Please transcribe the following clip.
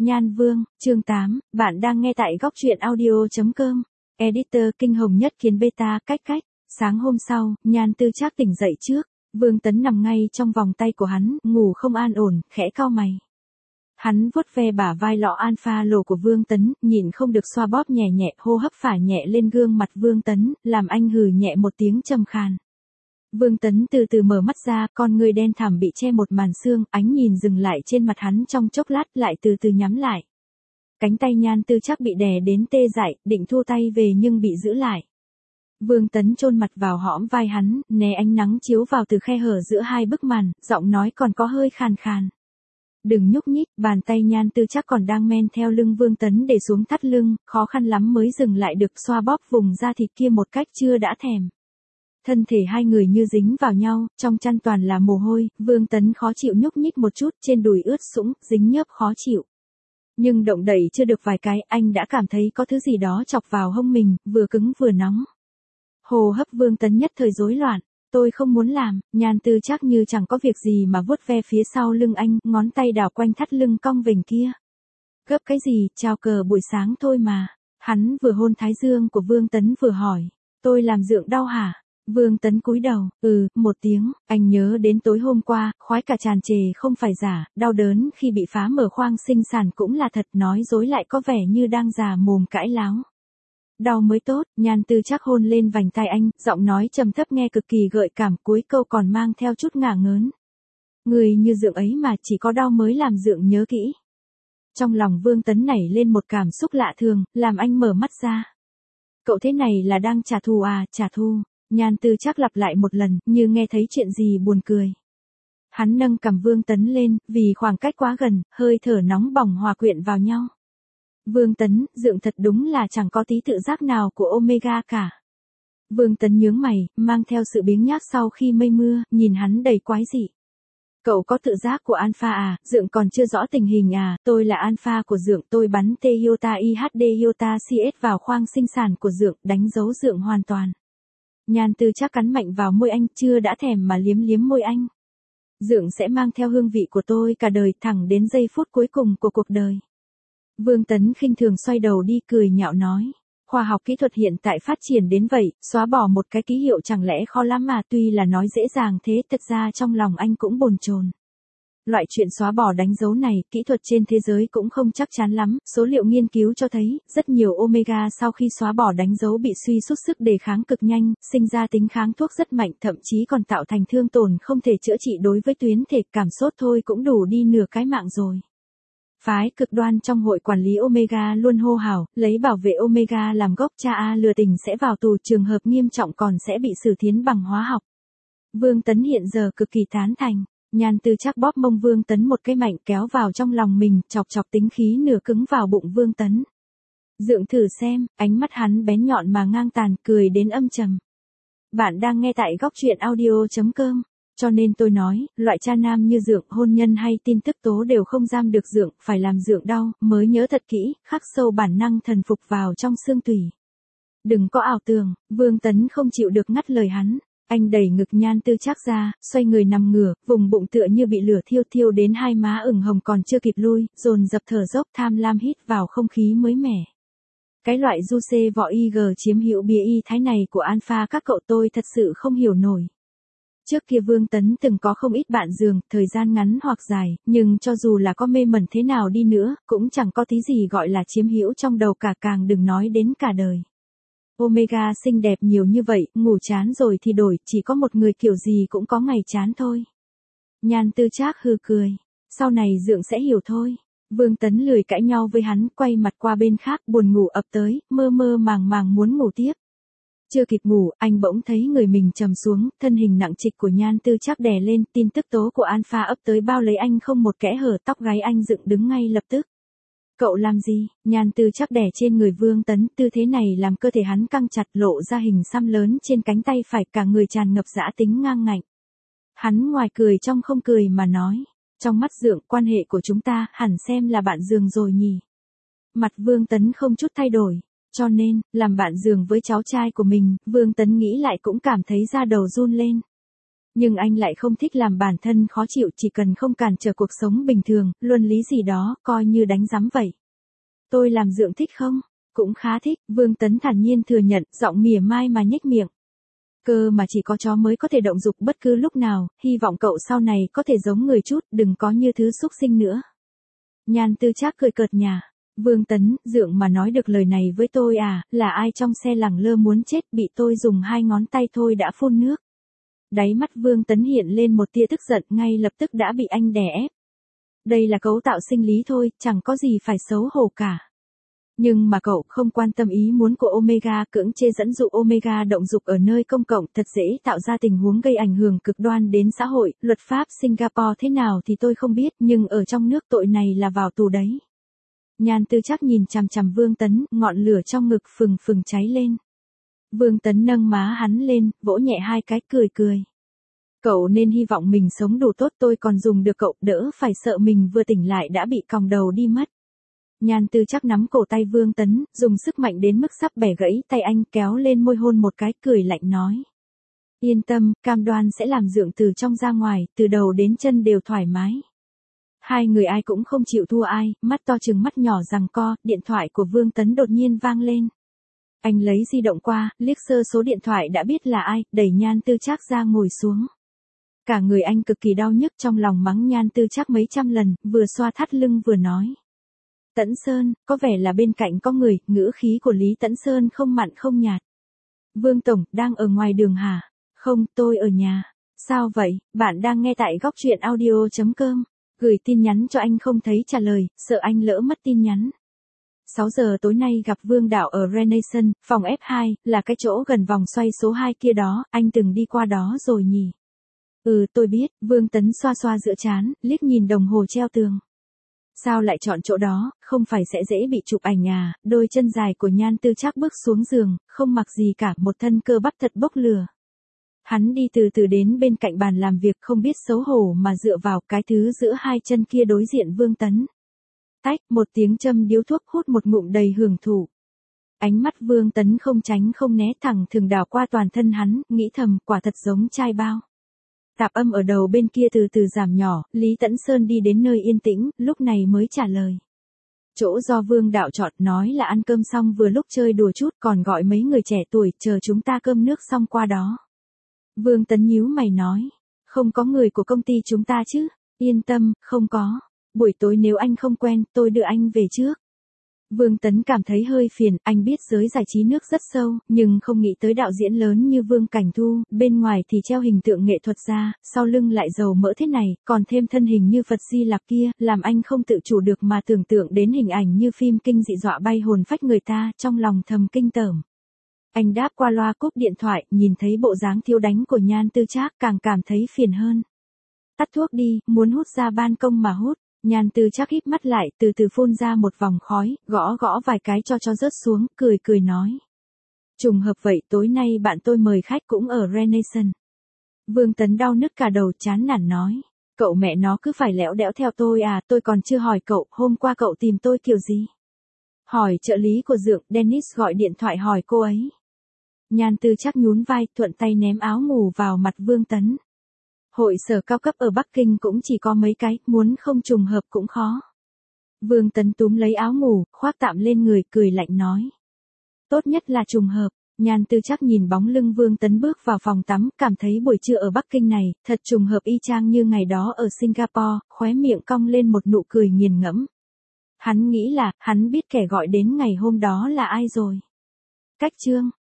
Nhan Vương, chương 8, bạn đang nghe tại góc truyện audio.com. Editor Kinh Hồng Nhất Kiến Beta cách. Sáng hôm sau, Nhan Tư Trác tỉnh dậy trước, Vương Tấn nằm ngay trong vòng tay của hắn, ngủ không an ổn, khẽ cau mày. Hắn vuốt ve bả vai lọ alpha lồ của Vương Tấn, nhìn không được xoa bóp nhẹ nhẹ, hô hấp phả nhẹ lên gương mặt Vương Tấn, làm anh hừ nhẹ một tiếng trầm khàn. Vương Tấn từ từ mở mắt ra, con người đen thẳm bị che một màn sương, ánh nhìn dừng lại trên mặt hắn trong chốc lát lại từ từ nhắm lại. Cánh tay Nhan Tư Trác bị đè đến tê dại, định thu tay về nhưng bị giữ lại. Vương Tấn chôn mặt vào hõm vai hắn, né ánh nắng chiếu vào từ khe hở giữa hai bức màn, giọng nói còn có hơi khàn khàn. Đừng nhúc nhích, bàn tay Nhan Tư Trác còn đang men theo lưng Vương Tấn để xuống thắt lưng, khó khăn lắm mới dừng lại được xoa bóp vùng da thịt kia một cách chưa đã thèm. Thân thể hai người như dính vào nhau, trong chăn toàn là mồ hôi, Vương Tấn khó chịu nhúc nhích một chút, trên đùi ướt sũng, dính nhớp khó chịu. Nhưng động đẩy chưa được vài cái, anh đã cảm thấy có thứ gì đó chọc vào hông mình, vừa cứng vừa nóng. Hô hấp Vương Tấn nhất thời rối loạn, tôi không muốn làm, Nhan Tư Trác như chẳng có việc gì mà vuốt ve phía sau lưng anh, ngón tay đảo quanh thắt lưng cong vểnh kia. Gấp cái gì, chào cờ buổi sáng thôi mà. Hắn vừa hôn thái dương của Vương Tấn vừa hỏi, tôi làm dượng đau hả? Vương Tấn cúi đầu, một tiếng, anh nhớ đến tối hôm qua, khoái cả tràn trề không phải giả, đau đớn khi bị phá mở khoang sinh sản cũng là thật, nói dối lại có vẻ như đang già mồm cãi láo. Đau mới tốt, Nhan Tư Trác hôn lên vành tai anh, giọng nói trầm thấp nghe cực kỳ gợi cảm, cuối câu còn mang theo chút ngả ngớn. Người như dượng ấy mà chỉ có đau mới làm dượng nhớ kỹ. Trong lòng Vương Tấn nảy lên một cảm xúc lạ thường, làm anh mở mắt ra. Cậu thế này là đang trả thù à, trả thù. Nhan Tư Trác lặp lại một lần, như nghe thấy chuyện gì buồn cười. Hắn nâng cằm Vương Tấn lên, vì khoảng cách quá gần, hơi thở nóng bỏng hòa quyện vào nhau. Vương Tấn, dượng thật đúng là chẳng có tí tự giác nào của Omega cả. Vương Tấn nhướng mày, mang theo sự biếng nhác sau khi mây mưa, nhìn hắn đầy quái dị. Cậu có tự giác của Alpha à, dượng còn chưa rõ tình hình à, tôi là Alpha của dượng, tôi bắn T iota IHD iota CS vào khoang sinh sản của dượng, đánh dấu dượng hoàn toàn. Nhan Tư Trác cắn mạnh vào môi anh, chưa đã thèm mà liếm liếm môi anh. Dượng sẽ mang theo hương vị của tôi cả đời, thẳng đến giây phút cuối cùng của cuộc đời. Vương Tấn khinh thường xoay đầu đi, cười nhạo nói. Khoa học kỹ thuật hiện tại phát triển đến vậy, xóa bỏ một cái ký hiệu chẳng lẽ khó lắm mà, tuy là nói dễ dàng thế, thật ra trong lòng anh cũng bồn chồn. Loại chuyện xóa bỏ đánh dấu này, kỹ thuật trên thế giới cũng không chắc chắn lắm, số liệu nghiên cứu cho thấy, rất nhiều Omega sau khi xóa bỏ đánh dấu bị suy sút sức đề kháng cực nhanh, sinh ra tính kháng thuốc rất mạnh, thậm chí còn tạo thành thương tổn không thể chữa trị đối với tuyến thể, cảm sốt thôi cũng đủ đi nửa cái mạng rồi. Phái cực đoan trong hội quản lý Omega luôn hô hào, lấy bảo vệ Omega làm gốc, cha A lừa tình sẽ vào tù, trường hợp nghiêm trọng còn sẽ bị xử thiến bằng hóa học. Vương Tấn hiện giờ cực kỳ tán thành. Nhan Tư Trác bóp mông Vương Tấn một cái mạnh, kéo vào trong lòng mình, chọc chọc tính khí nửa cứng vào bụng Vương Tấn. Dượng thử xem, ánh mắt hắn bén nhọn mà ngang tàn, cười đến âm trầm. Bạn đang nghe tại góc truyện audio.com. Cho nên tôi nói, loại cha nam như dượng, hôn nhân hay tin tức tố đều không giam được dượng, phải làm dượng đau, mới nhớ thật kỹ, khắc sâu bản năng thần phục vào trong xương tủy. Đừng có ảo tưởng, Vương Tấn không chịu được ngắt lời hắn. Anh đẩy ngực Nhan Tư Trác ra, xoay người nằm ngửa, vùng bụng tựa như bị lửa thiêu thiêu đến hai má ửng hồng còn chưa kịp lui, dồn dập thở dốc tham lam hít vào không khí mới mẻ. Cái loại juice vỏ IG chiếm hữu bia y thái này của Alpha các cậu tôi thật sự không hiểu nổi. Trước kia Vương Tấn từng có không ít bạn giường, thời gian ngắn hoặc dài, nhưng cho dù là có mê mẩn thế nào đi nữa, cũng chẳng có tí gì gọi là chiếm hữu trong đầu cả, càng đừng nói đến cả đời. Omega xinh đẹp nhiều như vậy, ngủ chán rồi thì đổi, chỉ có một người kiểu gì cũng có ngày chán thôi. Nhan Tư Trác hừ cười, sau này dượng sẽ hiểu thôi. Vương Tấn lười cãi nhau với hắn, quay mặt qua bên khác, buồn ngủ ập tới, mơ mơ màng màng muốn ngủ tiếp. Chưa kịp ngủ, anh bỗng thấy người mình trầm xuống, thân hình nặng trịch của Nhan Tư Trác đè lên, tin tức tố của Alpha ấp tới bao lấy anh không một kẽ hở, tóc gáy anh dựng đứng ngay lập tức. Cậu làm gì? Nhan Tư Trác đè trên người Vương Tấn, tư thế này làm cơ thể hắn căng chặt, lộ ra hình xăm lớn trên cánh tay phải, cả người tràn ngập dã tính ngang ngạnh. Hắn ngoài cười trong không cười mà nói, trong mắt dượng, quan hệ của chúng ta hẳn xem là bạn giường rồi nhỉ. Mặt Vương Tấn không chút thay đổi. Cho nên, làm bạn giường với cháu trai của mình, Vương Tấn nghĩ lại cũng cảm thấy da đầu run lên. Nhưng anh lại không thích làm bản thân khó chịu, chỉ cần không cản trở cuộc sống bình thường, luân lý gì đó, coi như đánh giám vậy. Tôi làm dượng thích không? Cũng khá thích, Vương Tấn thản nhiên thừa nhận, giọng mỉa mai mà nhếch miệng. Cơ mà chỉ có chó mới có thể động dục bất cứ lúc nào, hy vọng cậu sau này có thể giống người chút, đừng có như thứ xúc sinh nữa. Nhan Tư Trác cười cợt nhả. Vương Tấn, dượng mà nói được lời này với tôi à, là ai trong xe lẳng lơ muốn chết, bị tôi dùng 2 ngón tay thôi đã phun nước. Đáy mắt Vương Tấn hiện lên một tia tức giận, ngay lập tức đã bị anh đè ép. Đây là cấu tạo sinh lý thôi, chẳng có gì phải xấu hổ cả. Nhưng mà cậu không quan tâm ý muốn của Omega, cưỡng chê dẫn dụ Omega động dục ở nơi công cộng thật dễ tạo ra tình huống gây ảnh hưởng cực đoan đến xã hội, luật pháp Singapore thế nào thì tôi không biết, nhưng ở trong nước tội này là vào tù đấy. Nhan Tư Trác nhìn chằm chằm Vương Tấn, ngọn lửa trong ngực phừng phừng cháy lên. Vương Tấn nâng má hắn lên, vỗ nhẹ 2 cái, cười cười. Cậu nên hy vọng mình sống đủ tốt, tôi còn dùng được cậu, đỡ phải sợ mình vừa tỉnh lại đã bị còng đầu đi mất. Nhan Tư Trác nắm cổ tay Vương Tấn, dùng sức mạnh đến mức sắp bẻ gãy tay anh, kéo lên môi hôn một cái, cười lạnh nói. Yên tâm, cam đoan sẽ làm dượng từ trong ra ngoài, từ đầu đến chân đều thoải mái. Hai người ai cũng không chịu thua ai, mắt to trừng mắt nhỏ giằng co, điện thoại của Vương Tấn đột nhiên vang lên. Anh lấy di động qua, liếc sơ số điện thoại đã biết là ai, đẩy Nhan Tư Trác ra ngồi xuống. Cả người anh cực kỳ đau nhức, trong lòng mắng Nhan Tư Trác mấy trăm lần, vừa xoa thắt lưng vừa nói. Tấn Sơn, có vẻ là bên cạnh có người, ngữ khí của Lý Tấn Sơn không mặn không nhạt. Vương Tổng, đang ở ngoài đường hả? Không, tôi ở nhà. Sao vậy, bạn đang nghe tại Góc Chuyện Audio.com. Gửi tin nhắn cho anh không thấy trả lời, sợ anh lỡ mất tin nhắn. 6 giờ tối nay gặp Vương Đạo ở Renaissance, phòng F2, là cái chỗ gần vòng xoay số 2 kia đó, anh từng đi qua đó rồi nhỉ? Ừ, tôi biết, Vương Tấn xoa xoa giữa trán, liếc nhìn đồng hồ treo tường. Sao lại chọn chỗ đó, không phải sẽ dễ bị chụp ảnh à? Đôi chân dài của Nhan Tư Trác bước xuống giường, không mặc gì cả, một thân cơ bắp thật bốc lửa. Hắn đi từ từ đến bên cạnh bàn làm việc, không biết xấu hổ mà dựa vào cái thứ giữa 2 chân kia đối diện Vương Tấn. Tách, một tiếng châm điếu thuốc, hút một ngụm đầy hưởng thụ. Ánh mắt Vương Tấn không tránh không né, thẳng thường đảo qua toàn thân hắn, nghĩ thầm, quả thật giống chai bao. Tạp âm ở đầu bên kia từ từ giảm nhỏ, Lý Tấn Sơn đi đến nơi yên tĩnh, lúc này mới trả lời. Chỗ do Vương Đạo chọn, nói là ăn cơm xong vừa lúc chơi đùa chút, còn gọi mấy người trẻ tuổi, chờ chúng ta cơm nước xong qua đó. Vương Tấn nhíu mày nói, không có người của công ty chúng ta chứ? Yên tâm, không có. Buổi tối nếu anh không quen, tôi đưa anh về trước. Vương Tấn cảm thấy hơi phiền, anh biết giới giải trí nước rất sâu, nhưng không nghĩ tới đạo diễn lớn như Vương Cảnh Thu, bên ngoài thì treo hình tượng nghệ thuật ra, sau lưng lại dầu mỡ thế này, còn thêm thân hình như Phật Di Lặc kia, làm anh không tự chủ được mà tưởng tượng đến hình ảnh như phim kinh dị dọa bay hồn phách người ta, trong lòng thầm kinh tởm. Anh đáp qua loa cúp điện thoại, nhìn thấy bộ dáng thiếu đánh của Nhan Tư Trác càng cảm thấy phiền hơn. Tắt thuốc đi, muốn hút ra ban công mà hút. Nhan Tư Trác híp mắt lại, từ từ phun ra một vòng khói, gõ gõ vài cái cho rớt xuống, cười cười nói. Trùng hợp vậy, tối nay bạn tôi mời khách cũng ở Renaissance. Vương Tấn đau nứt cả đầu, chán nản nói. Cậu mẹ nó cứ phải lẽo đẽo theo tôi à, tôi còn chưa hỏi cậu, hôm qua cậu tìm tôi kiểu gì? Hỏi trợ lý của dượng, Dennis gọi điện thoại hỏi cô ấy. Nhan Tư Trác nhún vai, thuận tay ném áo ngủ vào mặt Vương Tấn. Hội sở cao cấp ở Bắc Kinh cũng chỉ có mấy cái, muốn không trùng hợp cũng khó. Vương Tấn túm lấy áo ngủ, khoác tạm lên người, cười lạnh nói. Tốt nhất là trùng hợp. Nhan Tư Trác nhìn bóng lưng Vương Tấn bước vào phòng tắm, cảm thấy buổi trưa ở Bắc Kinh này, thật trùng hợp y chang như ngày đó ở Singapore, khóe miệng cong lên một nụ cười nghiền ngẫm. Hắn nghĩ là, hắn biết kẻ gọi đến ngày hôm đó là ai rồi. Cách chương.